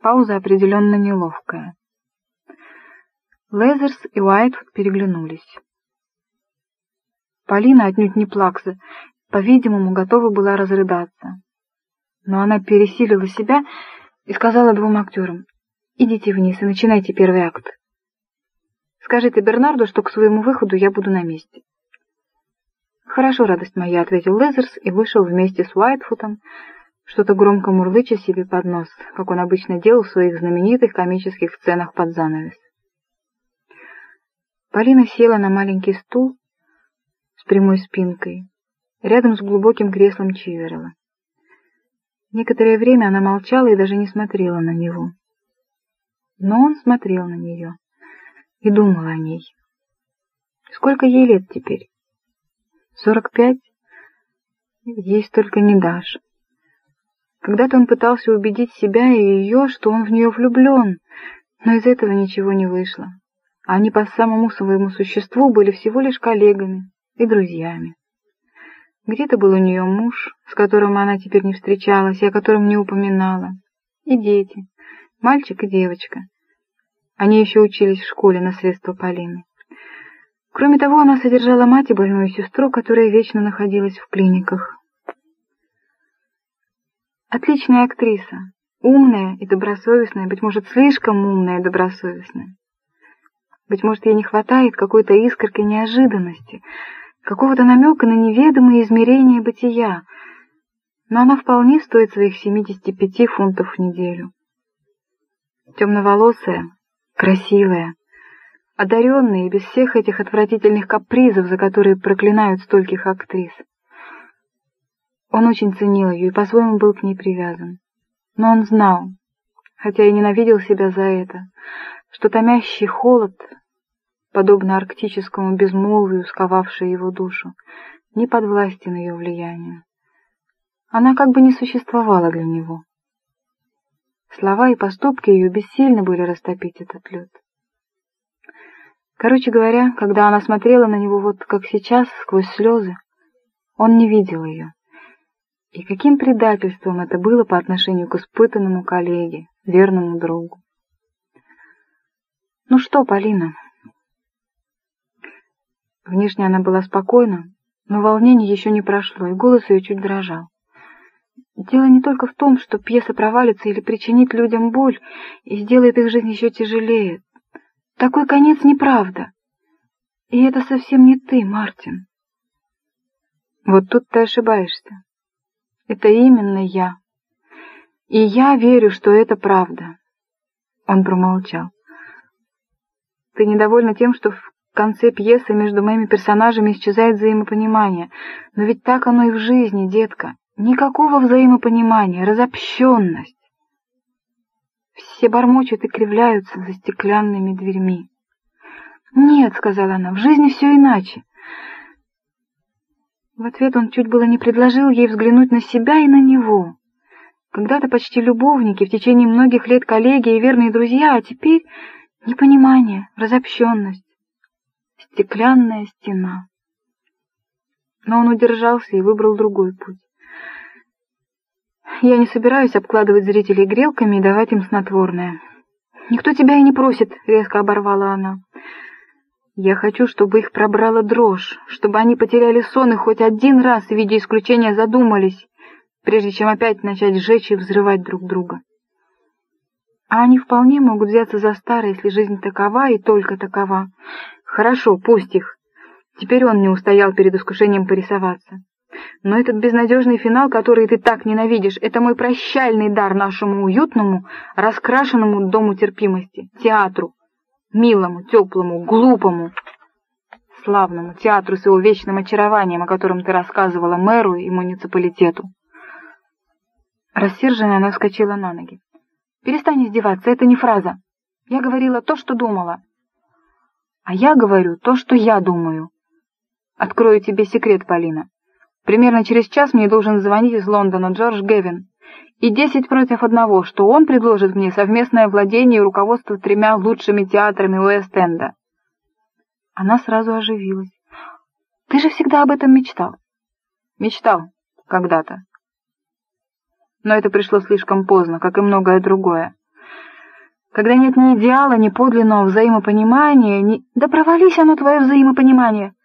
Пауза определенно неловкая. Лезерс и Уайтфуд переглянулись. Полина, отнюдь не плакса, по-видимому, готова была разрыдаться. Но она пересилила себя и сказала двум актерам: «Идите вниз и начинайте первый акт. Скажите Бернарду, что к своему выходу я буду на месте». «Хорошо, радость моя», — ответил Лезерс и вышел вместе с Уайтфутом, что-то громко мурлыча себе под нос, как он обычно делал в своих знаменитых комических сценах под занавес. Полина села на маленький стул с прямой спинкой, рядом с глубоким креслом Чиверела. Некоторое время она молчала и даже не смотрела на него. Но он смотрел на нее и думал о ней. Сколько ей лет теперь? 45? Ей столько не дашь. Когда-то он пытался убедить себя и ее, что он в нее влюблен, но из этого ничего не вышло. Они по самому своему существу были всего лишь коллегами и друзьями. Где-то был у нее муж, с которым она теперь не встречалась и о котором не упоминала, и дети, мальчик и девочка. Они еще учились в школе на средства Полины. Кроме того, она содержала мать и больную сестру, которая вечно находилась в клиниках. Отличная актриса, умная и добросовестная, быть может, слишком умная и добросовестная. Быть может, ей не хватает какой-то искорки неожиданности, какого-то намека на неведомые измерения бытия, но она вполне стоит своих 75 фунтов в неделю. Темноволосая, красивая, одаренная и без всех этих отвратительных капризов, за которые проклинают стольких актрис. Он очень ценил ее и по-своему был к ней привязан. Но он знал, хотя и ненавидел себя за это, что томящий холод, подобно арктическому безмолвию, сковавший его душу, не подвластен ее влиянию. Она как бы не существовала для него. Слова и поступки ее бессильны были растопить этот лед. Короче говоря, когда она смотрела на него вот как сейчас, сквозь слезы, он не видел ее. И каким предательством это было по отношению к испытанному коллеге, верному другу. «Ну что, Полина?» Внешне она была спокойна, но волнение еще не прошло, и голос ее чуть дрожал. «Дело не только в том, что пьеса провалится или причинит людям боль и сделает их жизнь еще тяжелее. Такой конец неправда. И это совсем не ты, Мартин». «Вот тут ты ошибаешься. Это именно я. И я верю, что это правда». Он промолчал. «Ты недовольна тем, что в конце пьесы между моими персонажами исчезает взаимопонимание. Но ведь так оно и в жизни, детка. Никакого взаимопонимания, разобщенность. Все бормочут и кривляются за стеклянными дверьми». «Нет», — сказала она, — «в жизни все иначе». В ответ он чуть было не предложил ей взглянуть на себя и на него. Когда-то почти любовники, в течение многих лет коллеги и верные друзья, а теперь непонимание, разобщенность, стеклянная стена. Но он удержался и выбрал другой путь. «Я не собираюсь обкладывать зрителей грелками и давать им снотворное». «Никто тебя и не просит», — резко оборвала она. «Я хочу, чтобы их пробрала дрожь, чтобы они потеряли сон и хоть один раз в виде исключения задумались, прежде чем опять начать сжечь и взрывать друг друга. А они вполне могут взяться за старое, если жизнь такова и только такова. Хорошо, пусть их». Теперь он не устоял перед искушением порисоваться. «Но этот безнадежный финал, который ты так ненавидишь, это мой прощальный дар нашему уютному, раскрашенному дому терпимости, театру. Милому, теплому, глупому, славному театру с его вечным очарованием, о котором ты рассказывала мэру и муниципалитету». Рассерженная, она вскочила на ноги. «Перестань издеваться, это не фраза. Я говорила то, что думала». «А я говорю то, что я думаю. Открою тебе секрет, Полина. Примерно через час мне должен звонить из Лондона Джордж Гевин. И 10 против 1, что он предложит мне совместное владение и руководство 3 лучшими театрами Уэст-Энда». Она сразу оживилась. «Ты же всегда об этом мечтал». «Мечтал. Когда-то. Но это пришло слишком поздно, как и многое другое. когда нет ни идеала, ни подлинного взаимопонимания, ни... Да провались оно, твое взаимопонимание!